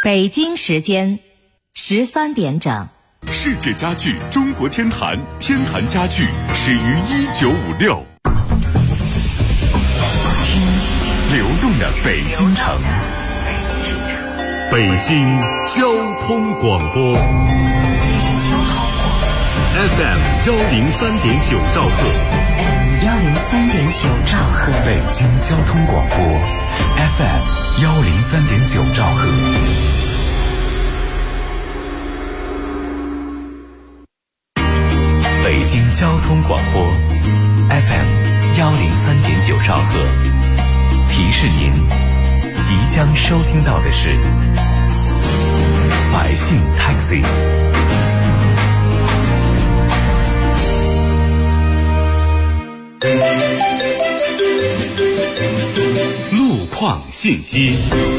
北京时间13点整。 世界家具中国天坛，天坛家具始于1956。流动的北京城，北京交通广播 FM 103.9兆赫 103.9兆赫， 北京交通广播 FM 103.9兆赫。北京交通广播 FM 103.9兆赫，提示您即将收听到的是百姓 Taxi。 路况信息。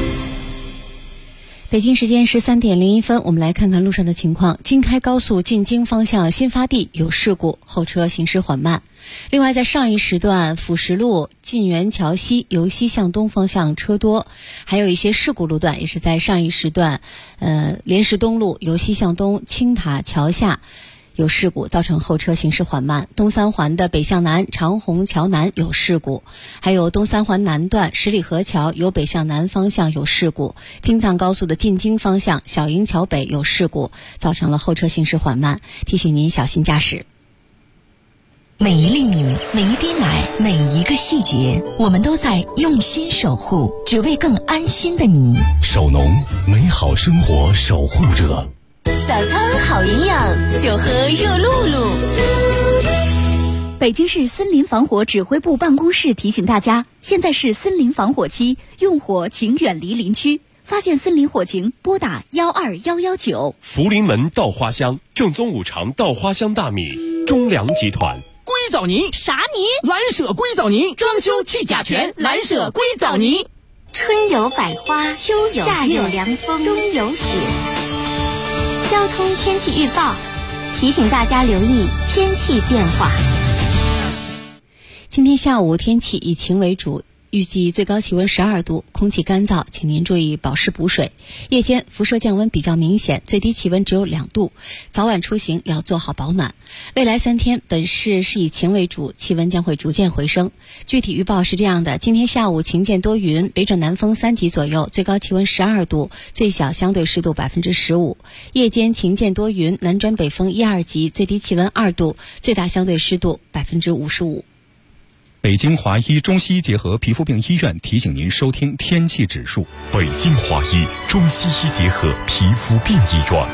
北京时间13点01分，我们来看看路上的情况。京开高速进京方向新发地有事故，后车行驶缓慢。另外，在上一时段辅石路晋源桥西由西向东方向车多，还有一些事故路段也是在上一时段，莲石东路由西向东青塔桥下有事故，造成后车行驶缓慢。东三环的北向南长虹桥南有事故，还有东三环南段十里河桥由北向南方向有事故。京藏高速的进京方向小营桥北有事故，造成了后车行驶缓慢，提醒您小心驾驶。 每一粒米，每一滴奶，每一个细节，我们都在用心守护，只为更安心的你。 首农，美好生活守护者。 早餐好营养，就喝热露露。北京市森林防火指挥部办公室提醒大家，现在是森林防火期，用火请远离林区。发现森林火情，拨打12119。 福临门稻花香，正宗五常稻花香大米，中粮集团。 硅藻泥啥泥？ 蓝舍硅藻泥，装修去甲醛，蓝舍硅藻泥。 春有百花，秋有夏有凉风，冬有雪。交通天气预报提醒大家留意天气变化。 今天下午天气以晴为主，预计最高气温12度，空气干燥，请您注意保湿补水。夜间辐射降温比较明显，最低气温只有2度，早晚出行要做好保暖。未来3天本市是以晴为主，气温将会逐渐回升。具体预报是这样的：今天下午晴见多云，北转南风3级左右，最高气温12度，最小相对湿度15%。夜间晴见多云，南转北风1、2级，最低气温2度，最大相对湿度55%。 北京华医中西医结合皮肤病医院提醒您收听天气指数。 北京华医中西医结合皮肤病医院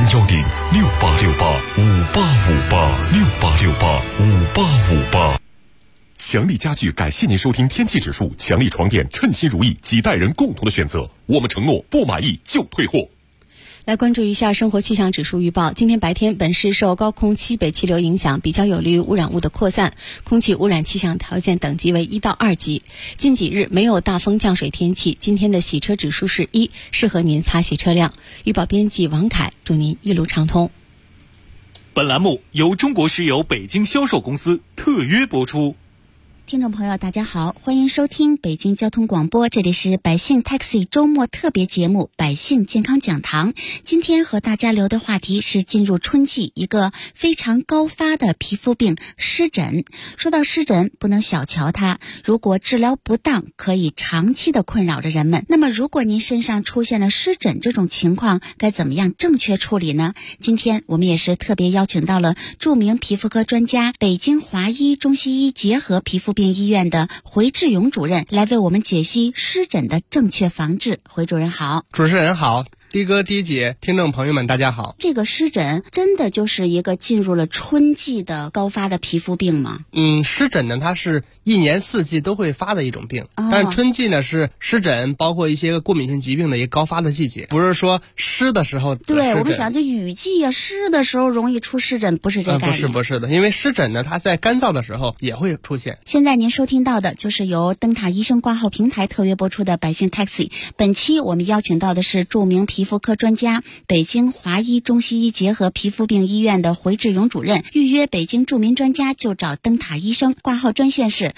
，0106868585858，6885858。强力家具感谢您收听天气指数，强力床垫称心如意，几代人共同的选择。我们承诺不满意就退货。 来关注一下生活气象指数预报。今天白天，本市受高空西北气流影响，比较有利于污染物的扩散，空气污染气象条件等级为1到2级。近几日没有大风降水天气，今天的洗车指数是1，适合您擦洗车辆。预报编辑王凯，祝您一路畅通。 本栏目由中国石油北京销售公司特约播出。 听众朋友大家好，欢迎收听北京交通广播，这里是百姓 Taxi 周末特别节目百姓健康讲堂。今天和大家聊的话题是进入春季一个非常高发的皮肤病湿疹。说到湿疹，不能小瞧它，如果治疗不当，可以长期的困扰着人们。那么如果您身上出现了湿疹这种情况，该怎么样正确处理呢？今天我们也是特别邀请到了著名皮肤科专家，北京华医中西医结合皮肤病医院的回志勇主任来为我们解析湿疹的正确防治。回主任好。 主持人好，的哥的姐，听众朋友们大家好。 这个湿疹真的就是一个进入了春季的高发的皮肤病吗？ 湿疹呢，它是一年4季都会发的一种病，但是春季呢是湿疹包括一些过敏性疾病的一个高发的季节，不是说湿的时候得湿疹。 对，我们想这雨季啊，湿的时候容易出湿疹，不是这个概念。 不是的，因为湿疹呢，它在干燥的时候也会出现。 现在您收听到的就是由灯塔医生挂号平台特约播出的百姓 Taxi。本期我们邀请到的是著名皮皮肤科专家、北京华医中西医结合皮肤病医院的回志勇主任。预约北京著名专家就找灯塔医生，挂号专线是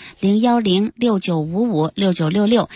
01069556966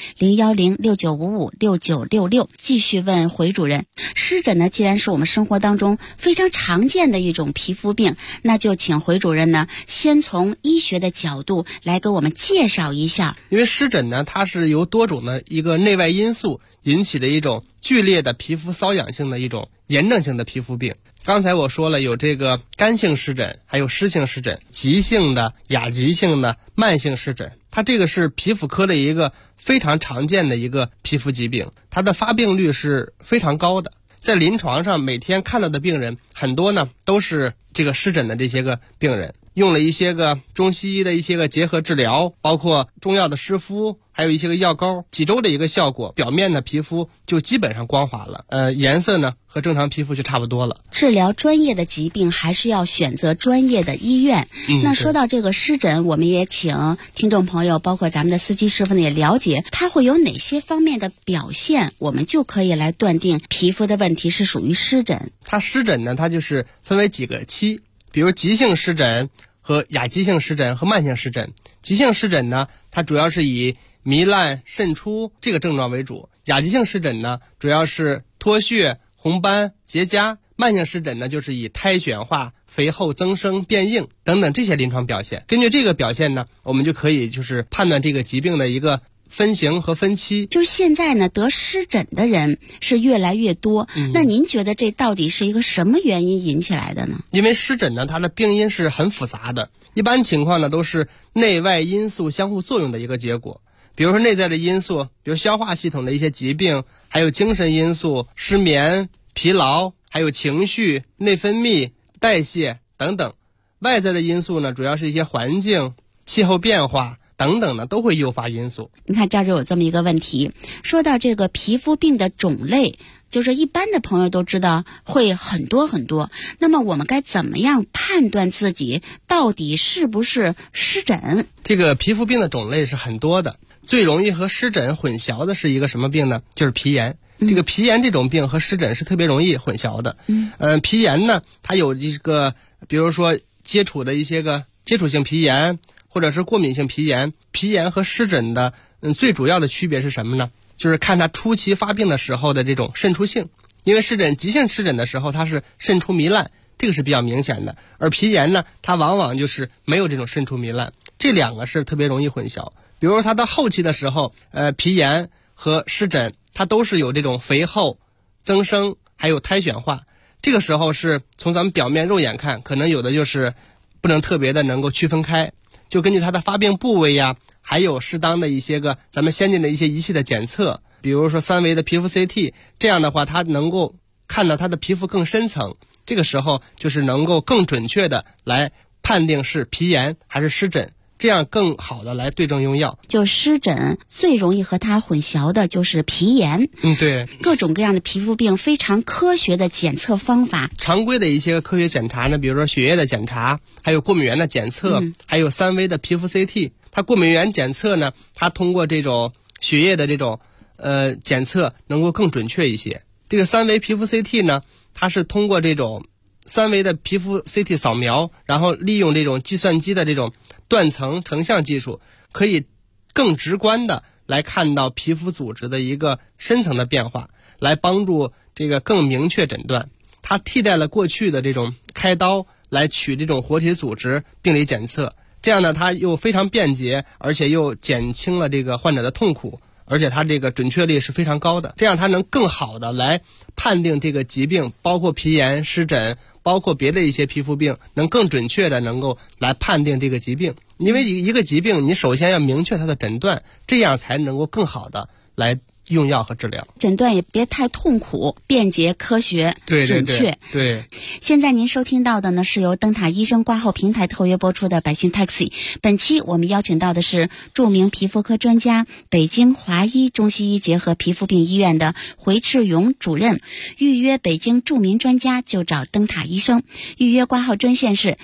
01069556966。继续问回主任，湿疹呢，既然是我们生活当中非常常见的一种皮肤病，那就请回主任呢，先从医学的角度来给我们介绍一下。 因为湿疹呢，它是由多种的一个内外因素引起的一种剧烈的皮肤瘙痒性的一种炎症性的皮肤病。刚才我说了，有这个干性湿疹，还有湿性湿疹，急性的、亚急性的、慢性湿疹。它这个是皮肤科的一个非常常见的一个皮肤疾病，它的发病率是非常高的。在临床上每天看到的病人很多呢，都是这个湿疹的这些个病人，用了一些个中西医的一些个结合治疗，包括中药的湿敷，还有一些个药膏，几周的一个效果，表面的皮肤就基本上光滑了，颜色呢和正常皮肤就差不多了。 治疗专业的疾病还是要选择专业的医院。那说到这个湿疹，我们也请听众朋友，包括咱们的司机师傅呢，也了解它会有哪些方面的表现，我们就可以来断定皮肤的问题是属于湿疹。 它湿疹呢，它就是分为几个期，比如急性湿疹和亚急性湿疹和慢性湿疹。急性湿疹呢，它主要是以糜烂渗出这个症状为主，亚急性湿疹呢，主要是脱屑、红斑、结痂，慢性湿疹呢，就是以苔藓化、肥厚增生、变硬等等这些临床表现。根据这个表现呢，我们就可以就是判断这个疾病的一个分型和分期。 就现在呢，得湿疹的人是越来越多，那您觉得这到底是一个什么原因引起来的呢？ 因为湿疹呢，它的病因是很复杂的，一般情况呢都是内外因素相互作用的一个结果。比如说内在的因素，比如消化系统的一些疾病，还有精神因素，失眠、疲劳，还有情绪、内分泌、代谢等等。外在的因素呢，主要是一些环境、气候变化等等呢，都会诱发因素。 你看这儿就有这么一个问题，说到这个皮肤病的种类，就是一般的朋友都知道会很多很多，那么我们该怎么样判断自己到底是不是湿疹？ 这个皮肤病的种类是很多的，最容易和湿疹混淆的是一个什么病呢？就是皮炎。这个皮炎这种病和湿疹是特别容易混淆的。皮炎呢，它有这个，比如说接触的一些个接触性皮炎，或者是过敏性皮炎。皮炎和湿疹的最主要的区别是什么呢？就是看它初期发病的时候的这种渗出性。因为急性湿疹的时候，它是渗出糜烂，这个是比较明显的。而皮炎呢，它往往就是没有这种渗出糜烂，这两个是特别容易混淆。比如说它到后期的时候，皮炎和湿疹它都是有这种肥厚、增生，还有苔藓化。这个时候是从咱们表面肉眼看，可能有的就是不能特别的能够区分开，就根据它的发病部位呀，还有适当的一些个咱们先进的一些仪器的检测，比如说3维的皮肤 CT， 这样的话它能够看到它的皮肤更深层，这个时候就是能够更准确的来判定是皮炎还是湿疹，这样更好的来对症用药。 就湿疹最容易和它混淆的就是皮炎。 对， 各种各样的皮肤病非常科学的检测方法。 常规的一些科学检查呢，比如说血液的检查，还有过敏原的检测，还有3维的皮肤 CT。它过敏原检测呢，它通过这种血液的这种检测能够更准确一些。这个3维皮肤 CT 呢，它是通过这种3维的皮肤 CT 扫描，然后利用这种计算机的这种断层成像技术，可以更直观的来看到皮肤组织的一个深层的变化，来帮助这个更明确诊断。它替代了过去的这种开刀来取这种活体组织病理检测，这样呢它又非常便捷，而且又减轻了这个患者的痛苦，而且它这个准确率是非常高的，这样它能更好的来判定这个疾病，包括皮炎、湿疹，包括别的一些皮肤病，能更准确的能够来判定这个疾病。因为一个疾病你首先要明确它的诊断，这样才能够更好的来用药和治疗。 诊断也别太痛苦，便捷、科学、准确。 对。 现在您收听到的呢，是由灯塔医生挂号平台特约播出的百姓 Taxi。本期我们邀请到的是著名皮肤科专家、北京华医中西医结合皮肤病医院的回志勇主任。预约北京著名专家就找灯塔医生。预约挂号专线是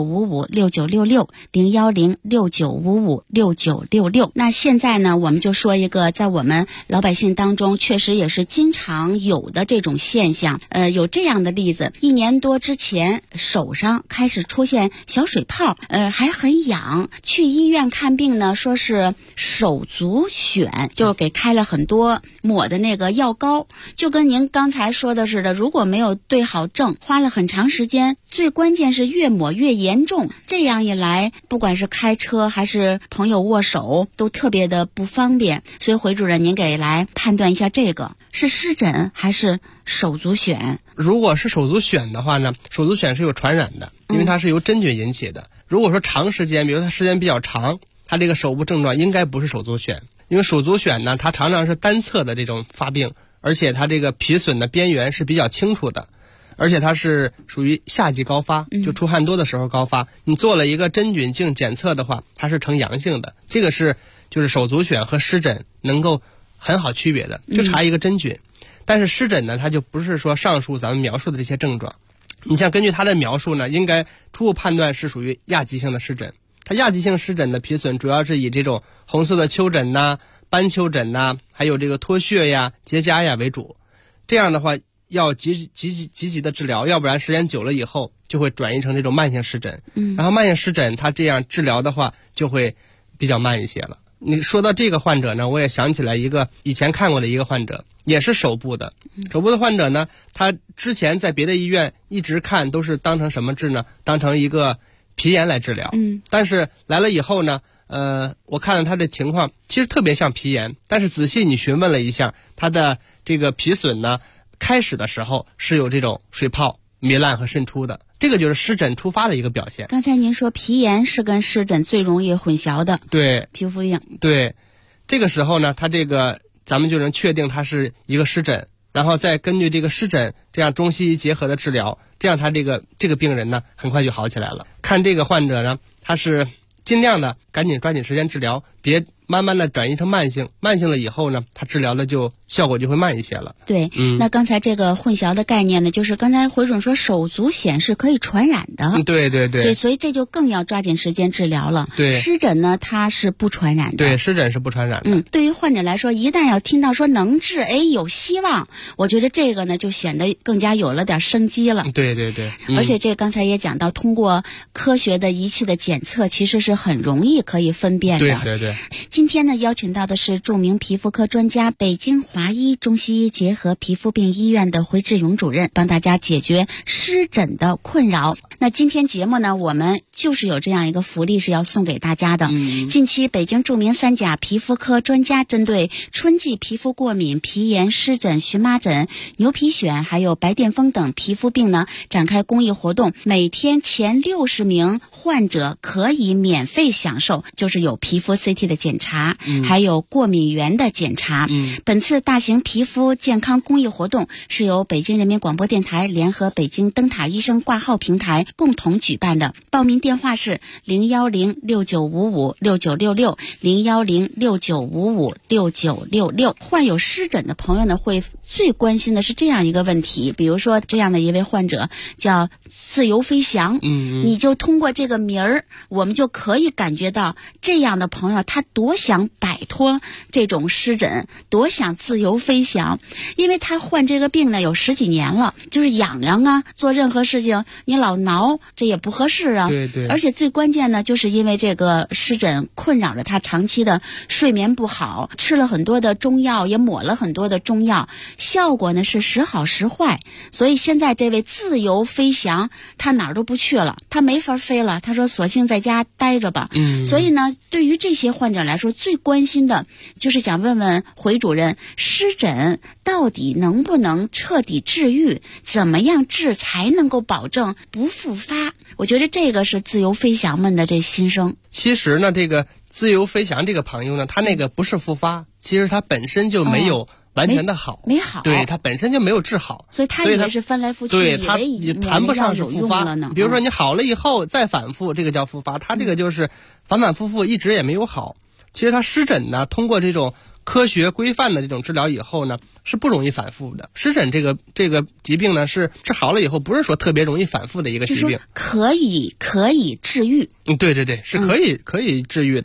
01069556966 01069556966。那现在呢，我们就说一个在我们老百姓当中确实也是经常有的这种现象。有这样的例子，1年多之前手上开始出现小水泡，还很痒，去医院看病呢，说是手足癣，就给开了很多抹的那个药膏，就跟您刚才说的似的，如果没有对好症，花了很长时间，最关键是越抹越严重，这样一来，不管是开车还是朋友握手都特别的不方便。所以回主任您给来判断一下，这个是湿疹还是手足癣？ 如果是手足癣的话呢，手足癣是有传染的，因为它是由真菌引起的。如果说长时间，比如它时间比较长，它这个手部症状应该不是手足癣，因为手足癣呢，它常常是单侧的这种发病，而且它这个皮损的边缘是比较清楚的，而且它是属于夏季高发，就出汗多的时候高发。你做了一个真菌镜检测的话，它是呈阳性的，这个是就是手足癣和湿疹能够很好区别的，就差一个真菌。但是湿疹呢，它就不是说上述咱们描述的这些症状。你像根据它的描述呢，应该初步判断是属于亚急性的湿疹。它亚急性湿疹的皮损主要是以这种红色的丘疹呐、斑丘疹呐，还有这个脱屑呀、结痂呀为主。这样的话要积极的治疗，要不然时间久了以后就会转移成这种慢性湿疹。然后慢性湿疹它这样治疗的话就会比较慢一些了。你说到这个患者呢，我也想起来一个以前看过的一个患者，也是手部的。手部的患者呢，他之前在别的医院一直看都是当成什么治呢？当成一个皮炎来治疗。但是来了以后呢，我看了他的情况，其实特别像皮炎，但是仔细你询问了一下，他的这个皮损呢，开始的时候是有这种水泡、糜烂和渗出的，这个就是湿疹突发的一个表现。 刚才您说皮炎是跟湿疹最容易混淆的， 对， 皮肤病。 对，这个时候呢，他这个咱们就能确定它是一个湿疹，然后再根据这个湿疹这样中西医结合的治疗，这样他这个病人呢很快就好起来了。看这个患者呢，他是尽量的赶紧抓紧时间治疗，别慢慢的转移成慢性了以后呢，它治疗的效果就会慢一些了。 对，那刚才这个混淆的概念呢，就是刚才回准说手足癣是可以传染的。对，所以这就更要抓紧时间治疗了。 对， 湿疹呢它是不传染的。 对，湿疹是不传染的。 对于患者来说，一旦要听到说能治，有希望，我觉得这个呢就显得更加有了点生机了。 对， 而且这刚才也讲到，通过科学的仪器的检测，其实是很容易可以分辨的。 对。 今天呢，邀请到的是著名皮肤科专家、北京华医中西医结合皮肤病医院的回志勇主任，帮大家解决湿疹的困扰。那今天节目呢，我们就是有这样一个福利是要送给大家的。近期北京著名3甲皮肤科专家针对春季皮肤过敏、皮炎、湿疹、荨麻疹、牛皮癣还有白癜风等皮肤病呢，展开公益活动，每天前60名患者可以免费享受，就是有皮肤 CT 的检查，还有过敏原的检查。本次大型皮肤健康公益活动是由北京人民广播电台联合北京灯塔医生挂号平台共同举办的。报名电话是01069556966 01069556966。患有湿疹的朋友呢，会最关心的是这样一个问题，比如说这样的一位患者叫自由飞翔，你就通过这个名儿，我们就可以感觉到这样的朋友他多想摆脱这种湿疹，多想自由飞翔。因为他患这个病呢有10几年了，就是痒痒啊，做任何事情你老挠，这也不合适啊。 对， 而且最关键呢，就是因为这个湿疹困扰着他长期的睡眠不好，吃了很多的中药，也抹了很多的中药，效果呢是时好时坏。所以现在这位自由飞翔他哪儿都不去了，他没法飞了，他说索性在家待着吧。所以呢，对于这些患者来说，最关心的就是想问问回主任，湿疹到底能不能彻底治愈？怎么样治才能够保证不复发？我觉得这个是自由飞翔们的这心声。 其实呢，这个自由飞翔这个朋友呢，他那个不是复发，其实他本身就没有完全的好， 没好， 对，他本身就没有治好， 所以他以为是翻来覆去， 对，他也谈不上是复发了呢。 比如说你好了以后再反复，这个叫复发，他这个就是反反复复一直也没有好。其实他湿疹呢，通过这种科学规范的这种治疗以后呢，是不容易反复的。湿疹这个疾病呢，是治好了以后不是说特别容易反复的一个疾病， 可以治愈。 对，是可以治愈的。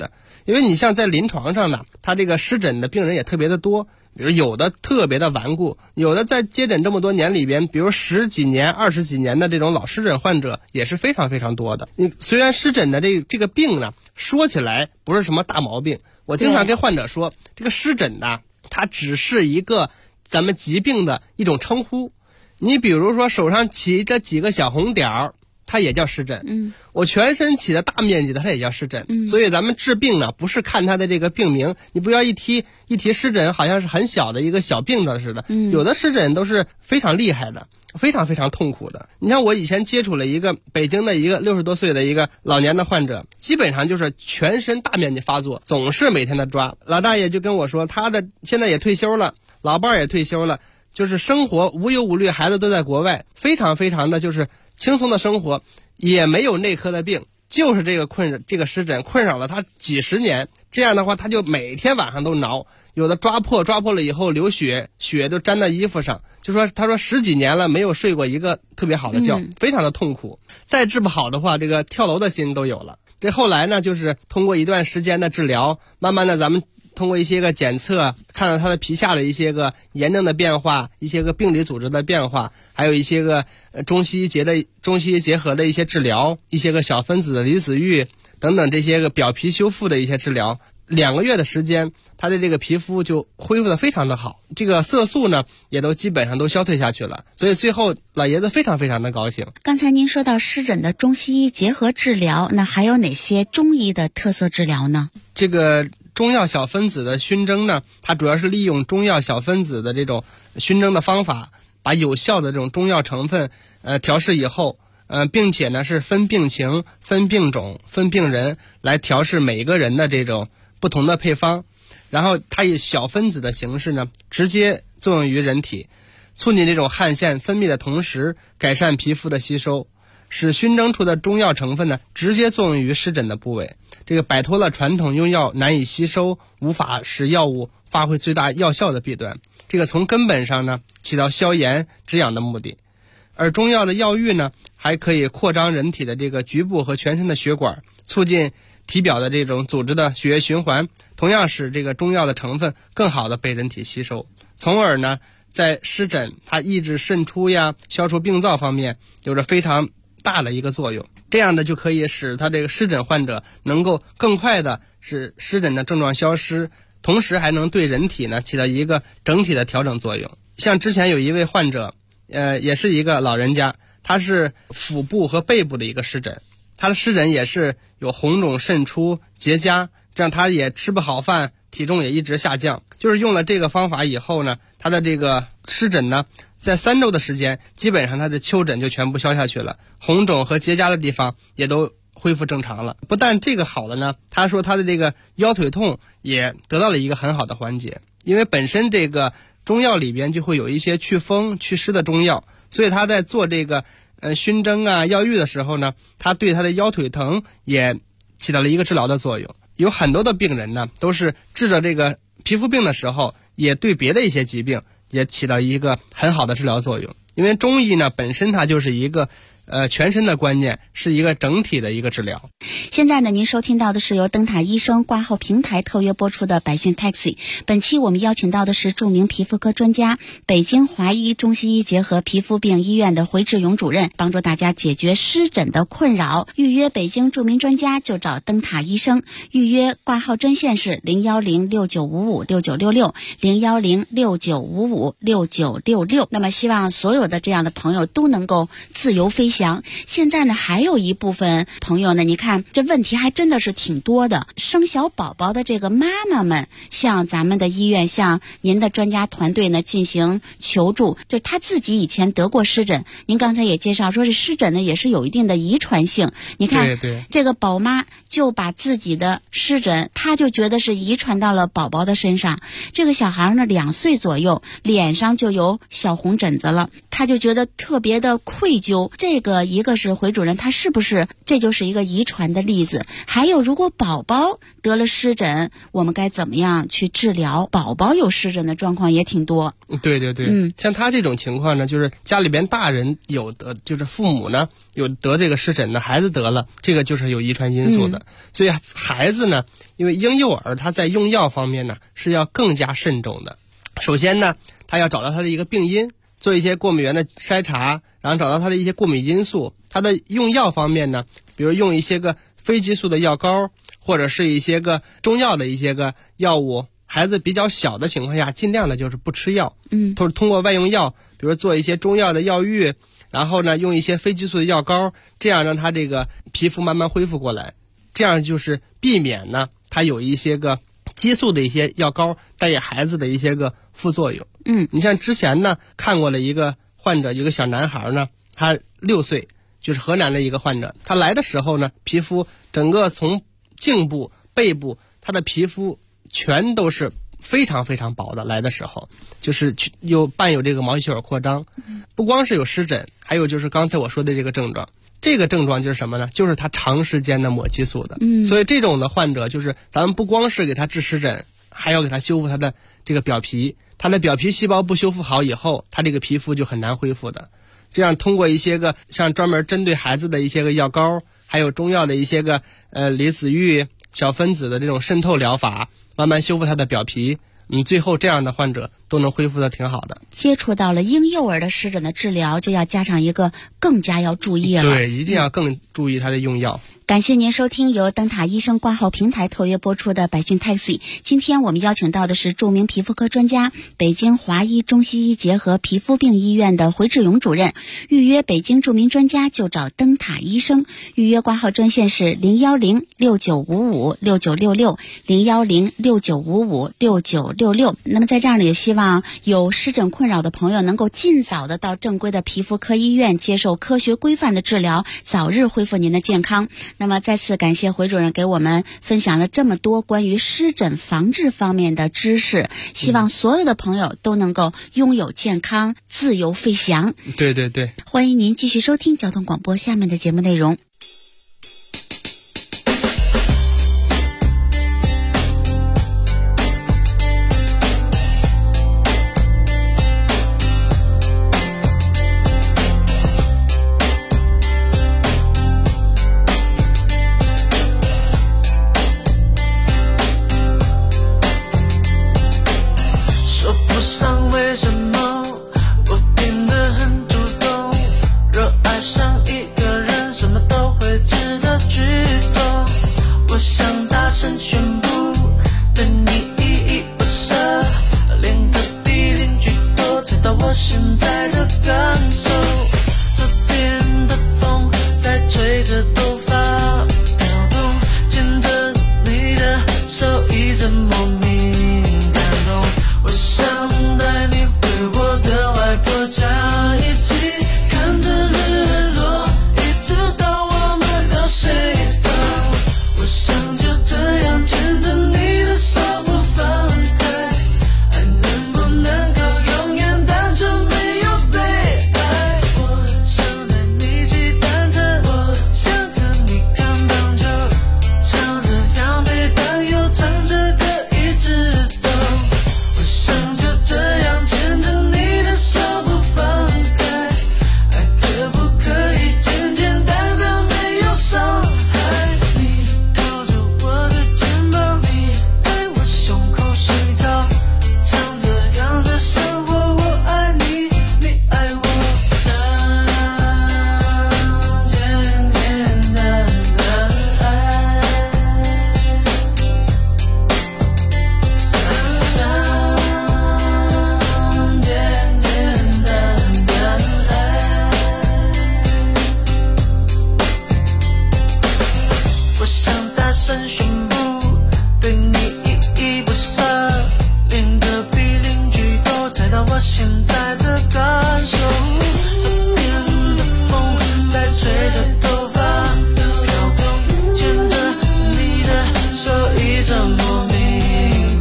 因为你像在临床上呢，他这个湿疹的病人也特别的多，比如有的特别的顽固，有的在接诊这么多年里边，比如10几年、20几年的这种老湿疹患者也是非常非常多的。虽然湿疹的这个病呢，说起来不是什么大毛病，我经常跟患者说，这个湿疹呢，它只是一个咱们疾病的一种称呼。你比如说手上起的几个小红点儿，它也叫湿疹。我全身起的大面积的，它也叫湿疹。所以咱们治病呢，不是看它的这个病名，你不要一提湿疹，好像是很小的一个小病症似的。有的湿疹都是非常厉害的，非常非常痛苦的。你像我以前接触了一个北京的一个60多岁的一个老年的患者，基本上就是全身大面积发作，总是每天的抓。老大爷就跟我说，他的现在也退休了，老伴儿也退休了，就是生活无忧无虑，孩子都在国外，非常非常的就是轻松的生活，也没有内科的病，就是这个湿疹困扰了他几十年。这样的话，他就每天晚上都挠，有的抓破了以后流血，血都沾到衣服上。他说10几年了没有睡过一个特别好的觉，非常的痛苦。再治不好的话，这个跳楼的心都有了。这后来呢，就是通过一段时间的治疗，慢慢的咱们通过一些个检测，看到他的皮下的一些个炎症的变化，一些个病理组织的变化，还有一些个中西医结合的一些治疗，一些个小分子的离子浴等等这些个表皮修复的一些治疗，2个月的时间，他的这个皮肤就恢复得非常的好，这个色素呢也都基本上都消退下去了，所以最后老爷子非常非常的高兴。 刚才您说到湿疹的中西医结合治疗，那还有哪些中医的特色治疗呢？ 这个中药小分子的熏蒸呢，它主要是利用中药小分子的这种熏蒸的方法，把有效的这种中药成分调试以后，并且呢是分病情、分病种、分病人来调试每个人的这种不同的配方，然后它以小分子的形式呢直接作用于人体，促进这种汗腺分泌的同时改善皮肤的吸收，使熏蒸出的中药成分呢直接作用于湿疹的部位，这个摆脱了传统用药难以吸收，无法使药物发挥最大药效的弊端，这个从根本上呢起到消炎止痒的目的。而中药的药浴呢，还可以扩张人体的这个局部和全身的血管，促进体表的这种组织的血液循环，同样使这个中药的成分更好的被人体吸收，从而呢在湿疹它抑制渗出呀、消除病灶方面有着非常大的一个作用。这样的就可以使他这个湿疹患者能够更快的使湿疹的症状消失，同时还能对人体呢起到一个整体的调整作用。像之前有一位患者，也是一个老人家，他是腹部和背部的一个湿疹，他的湿疹也是有红肿渗出、结痂，这样他也吃不好饭，体重也一直下降。就是用了这个方法以后呢，他的这个湿疹呢，在3周的时间，基本上他的丘疹就全部消下去了，红肿和结痂的地方也都恢复正常了。不但这个好了呢，他说他的这个腰腿痛也得到了一个很好的缓解，因为本身这个中药里边就会有一些祛风祛湿的中药，所以他在做这个熏蒸啊药浴的时候呢，他对他的腰腿疼也起到了一个治疗的作用。有很多的病人呢，都是治着这个皮肤病的时候，也对别的一些疾病也起到一个很好的治疗作用。因为中医呢本身它就是一个全身的观念，是一个整体的一个治疗。 现在呢，您收听到的是由灯塔医生挂号平台特约播出的百姓 Taxi。本期我们邀请到的是著名皮肤科专家、北京华医中西医结合皮肤病医院的回志勇主任，帮助大家解决湿疹的困扰。预约北京著名专家就找灯塔医生，预约挂号专线是01069556966 01069556966。那么希望所有的这样的朋友都能够自由飞翔。现在呢，还有一部分朋友呢，你看这问题还真的是挺多的。生小宝宝的这个妈妈们，向咱们的医院，向您的专家团队呢进行求助，就他自己以前得过湿疹。您刚才也介绍说，这湿疹呢也是有一定的遗传性。你看， 对这个宝妈就把自己的湿疹，她就觉得是遗传到了宝宝的身上。这个小孩呢2岁左右，脸上就有小红疹子了。 他就觉得特别的愧疚。这个一个是回主任他是不是这就是一个遗传的例子，还有如果宝宝得了湿疹，我们该怎么样去治疗？宝宝有湿疹的状况也挺多。 对对对，像他这种情况呢，就是家里边大人有得，就是父母呢有得这个湿疹的，孩子得了，这个就是有遗传因素的。所以孩子呢，因为婴幼儿他在用药方面呢是要更加慎重的。首先呢，他要找到他的一个病因，做一些过敏原的筛查，然后找到他的一些过敏因素。他的用药方面呢，比如用一些个非激素的药膏，或者是一些个中药的一些个药物。孩子比较小的情况下，尽量的就是不吃药，都是通过外用药，比如做一些中药的药浴，然后呢用一些非激素的药膏，这样让他这个皮肤慢慢恢复过来。这样就是避免呢他有一些个激素的一些药膏带给孩子的一些个副作用。你像之前呢看过了一个患者，有个小男孩呢，他6岁，就是河南的一个患者，他来的时候呢，皮肤整个从颈部、背部，他的皮肤全都是非常非常薄的。来的时候就是伴有这个毛细血管扩张，不光是有湿疹，还有就是刚才我说的这个症状。这个症状就是什么呢？就是他长时间的抹激素的。所以这种的患者就是咱们不光是给他治湿疹，还要给他修复他的这个表皮。他的表皮细胞不修复好以后，他这个皮肤就很难恢复的。这样通过一些个像专门针对孩子的一些个药膏，还有中药的一些个离子浴、小分子的这种渗透疗法，慢慢修复他的表皮，最后这样的患者都能恢复的挺好的。 接触到了婴幼儿的湿疹的治疗，就要加上一个更加要注意了。 对，一定要更注意他的用药。 感谢您收听由灯塔医生挂号平台特约播出的百姓 Taxi。今天我们邀请到的是著名皮肤科专家、北京华医中西医结合皮肤病医院的回志勇主任。预约北京著名专家就找灯塔医生。预约挂号专线是01069556966 01069556966。那么在这儿呢，也希望有湿疹困扰的朋友能够尽早的到正规的皮肤科医院接受科学规范的治疗，早日恢复您的健康。那么再次感谢回主任给我们分享了这么多关于湿疹防治方面的知识，希望所有的朋友都能够拥有健康，自由飞翔。 对对对， 欢迎您继续收听交通广播下面的节目内容。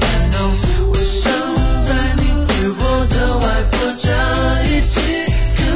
看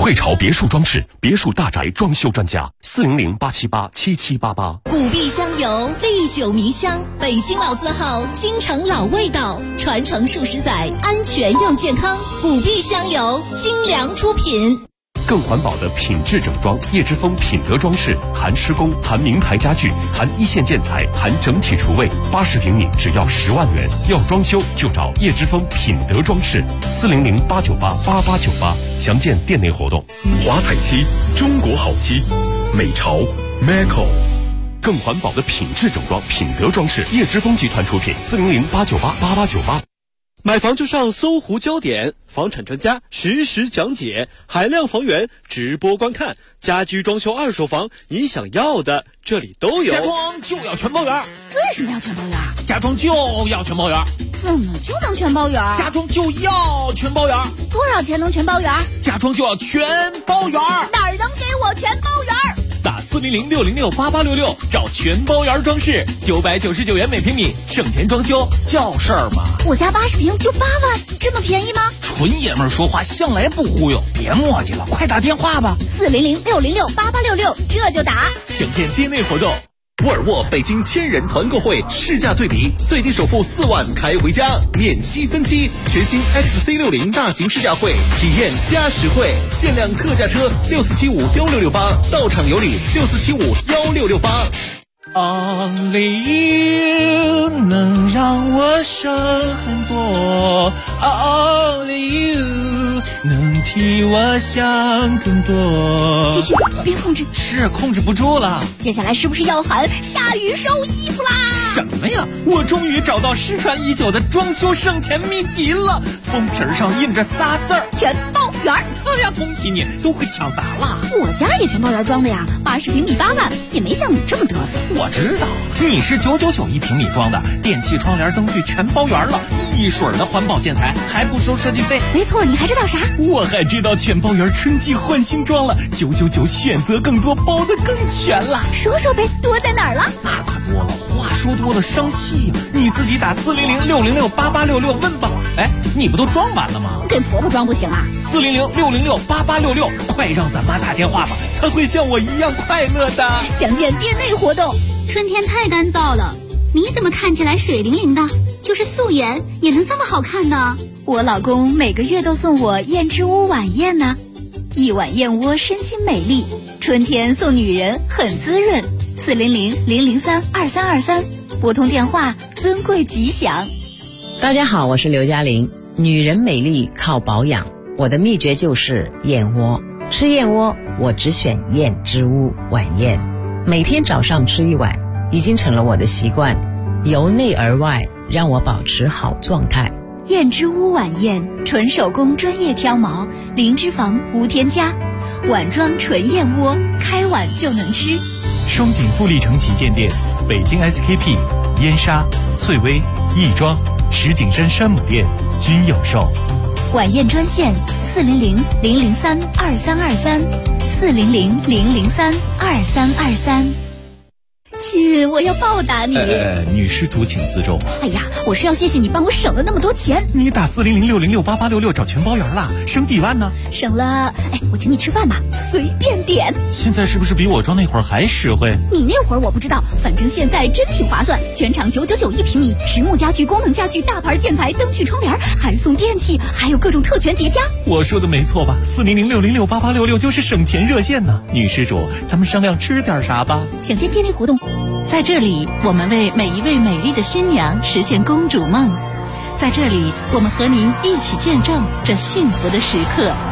汇潮别墅装饰，别墅大宅装修专家，400-878-7788。 古碧香油，历久弥香，北京老字号，京城老味道，传承数十载，安全又健康。古碧香油，精良出品。 更环保的品质整装，叶之峰品德装饰，含施工，含名牌家具，含一线建材，含整体厨卫，80平米只要10万元。要装修就找叶之峰品德装饰，400-898-8898，详见店内活动。华彩漆，中国好漆，美潮 Maco。更环保的品质整装，品德装饰，叶之峰集团出品，400-898-8898。 买房就上搜狐焦点，房产专家实时讲解，海量房源直播观看，家居装修二手房，你想要的这里都有。 家装就要全包圆。 为什么要全包圆？ 家装就要全包圆。 怎么就能全包圆？ 家装就要全包圆。 多少钱能全包圆？ 家装就要全包圆。 哪儿能给我全包圆？ 打400-606-8866找全包圆装饰，999元每平米，省钱装修叫事儿吗？ 我家80平就8万，这么便宜吗？ 纯爷们儿说话向来不忽悠，别磨叽了，快打电话吧。 400-606-8866，这就打。 详见店内活动。 沃尔沃北京1000人团购会试驾对比，最低首付4万开回家，免息分期。全新 XC60 大型试驾会，体验加实惠，限量特价车6475-1668，到场有礼6475-1668。 Only you 能让我省很多 ，Only you 能替我想更多。 继续，别控制， 是控制不住了。 接下来是不是要喊下雨收衣服啦？ 什么呀？我终于找到失传已久的装修省钱秘籍了，封皮上印着仨字儿： 全包圆。 哎呀，恭喜你，都会抢答了。 我家也全包圆装的呀，80平米8万，也没像你这么嘚瑟。 我知道，你是999一平米装的，电器、窗帘、灯具全包圆了，一水儿的环保建材，还不收设计费。 没错，你还知道啥？ 我还知道全包圆春季换新装了，999选择更多，包得更全了。 说说呗，多在哪儿了？ 那可多了，话说多了伤气呀。你自己打400-606-8866问吧。哎，你不都装完了吗？ 给婆婆装不行啊 ？400-606-8866，快让咱妈打电话吧，她会像我一样快乐的。 详见店内活动。 春天太干燥了，你怎么看起来水灵灵的？就是素颜也能这么好看呢？ 我老公每个月都送我燕之屋晚宴呢，一碗燕窝身心美丽，春天送女人很滋润。400-003-2323，拨通电话，尊贵吉祥。 大家好，我是刘嘉玲。女人美丽靠保养，我的秘诀就是燕窝。吃燕窝，我只选燕之屋晚宴，每天早上吃一碗，已经成了我的习惯，由内而外让我保持好状态。 燕之屋晚宴，纯手工专业挑毛，零脂肪无添加，碗装纯燕窝，开碗就能吃。 双井富力城旗舰店、北京 SKP、燕莎、翠微、亦庄、石景山山姆店均有售。 晚宴专线400-003-2323，400-003-2323。亲，我要报答你。 女施主请自重。 哎呀，我是要谢谢你帮我省了那么多钱。 你打400-606-8866找全包圆了，省几万呢？ 省了，我请你吃饭吧，随便点。 现在是不是比我装那会儿还实惠？ 你那会儿我不知道，反正现在真挺划算。全场999一平米，实木家具、功能家具、大牌建材、灯具、窗帘，还送电器，还有各种特权叠加。 我说的没错吧？400-606-8866就是省钱热线呢。女施主，咱们商量吃点啥吧？ 想见店内活动。 在这里，我们为每一位美丽的新娘实现公主梦。在这里，我们和您一起见证这幸福的时刻。